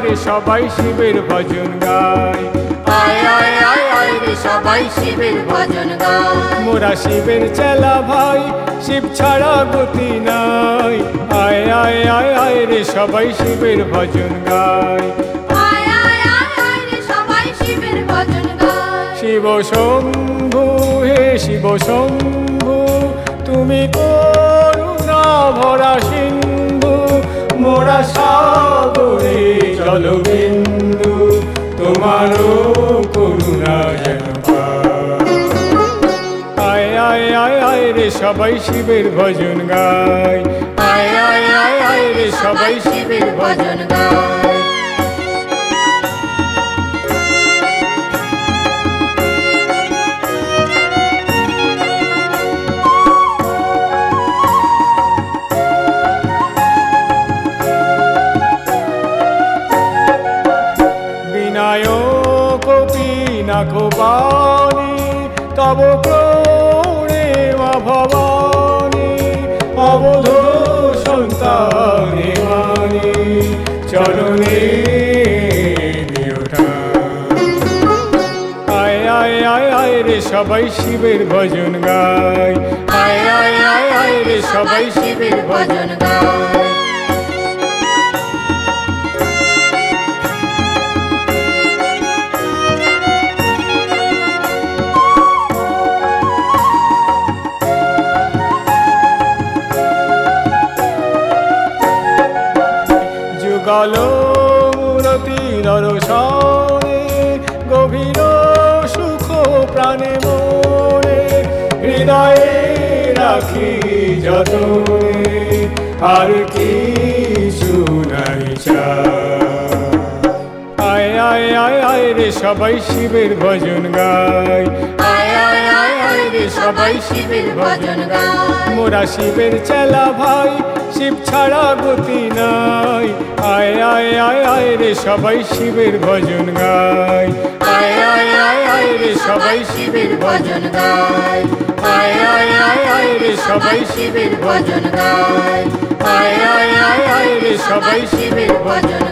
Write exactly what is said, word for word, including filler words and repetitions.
রে সবাই শিবের ভজন গায়। আয় আয় আয় আয় রে সবাই শিবের ভজন গায়। মোরা শিবের চেলা ভাই, শিব ছাড়া গতি নাই। আয় আয় আয় আয় রে সবাই শিবের ভজন গায়। আয় আয় আয় আয় রে সবাই শিবের ভজন গায়। শিব শম্ভু হে শিব শম্ভু, তুমি করুণা ভরা সিন্ধু। মোরা সাগরে জলবিন্দু, তোমারও করুণা যেন পাই। আয় আয় আয় আয় রে সবাই শিবের ভজন গায়। আয় আয় আয় আয় রে সবাই শিবের ভজন গায়। বিনায়ক পিনাক বাণী, তব ক্রোড়ে মা ভবানী। অবধ সন্তানে মানি, চরণে দিও ঠাঁই। আয় আয় আয় আয় রে সবাই শিবের ভজন গায়। আয় আয় আয় আয় রে সবাই শিবের ভজন গায়। যুগল মূরতি দর্শনে, গভীর সুখ প্রাণে মনে। হৃদয়ে রাখি যতনে, আর কিছু নাই চাই। আয় আয় আয় আয় রে সবাই শিবের ভজন গায়। আয় আয় আয় আয় রে সবাই শিবের ভজন গায়। মোরা শিবের চেলা ভাই, শিব ছাড়া গতি নাই। আয় আয় আয় আয় রে সবাই শিবের ভজন গায়। আয় আয় আয় আয় রে সবাই শিবের ভজন গায়। আয় আয় আয় আয় রে সবাই শিবের ভজন গায়। আয় আয় আয় আয় রে সবাই শিবের ভজন